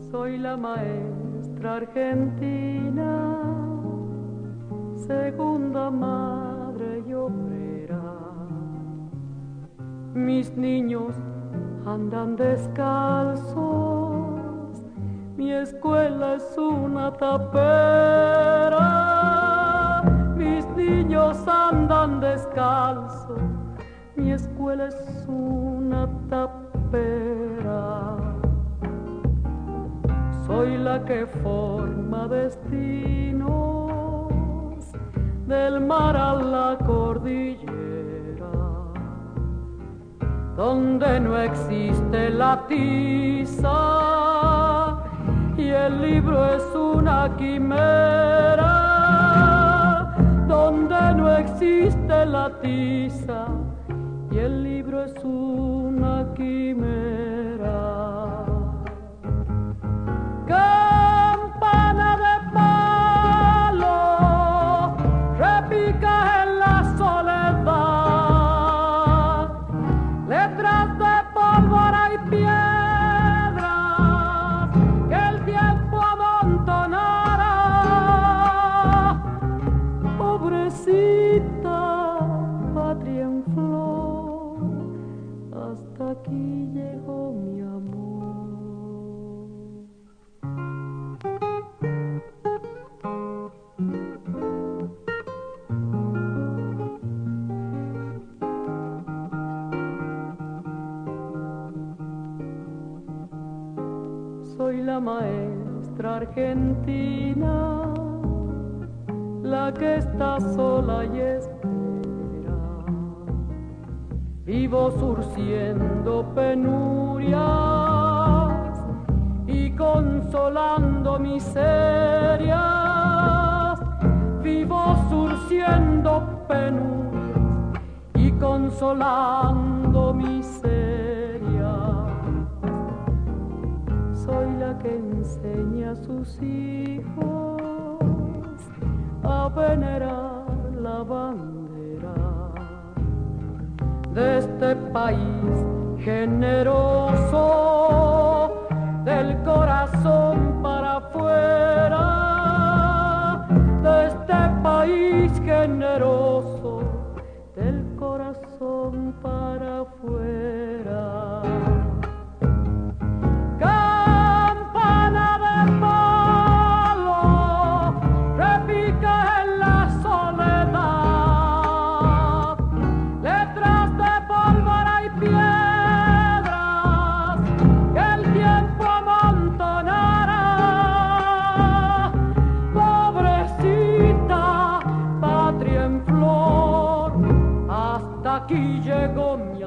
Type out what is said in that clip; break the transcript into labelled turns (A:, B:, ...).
A: Soy la maestra argentina, segunda madre y obrera. Mis niños andan descalzos, mi escuela es una tapera. Mis niños andan descalzos, mi escuela es una tapera. Soy la que forma destinos del mar a la cordillera, donde no existe la tiza y el libro es una quimera, donde no existe la tiza y el libro es una quimera. Campana de palo repica en la soledad, letras de pólvora y piedras que el tiempo amontonará. Pobrecita patria en flor, hasta aquí llegó mi amor. Soy la maestra argentina, la que está sola y espera. Vivo surciendo penurias y consolando miserias. Vivo surciendo penurias y consolando miserias. Soy la que enseña a sus hijos a venerar la bandera de este país generoso, del corazón para afuera, de este país generoso, del corazón para afuera. Aquí llegó mi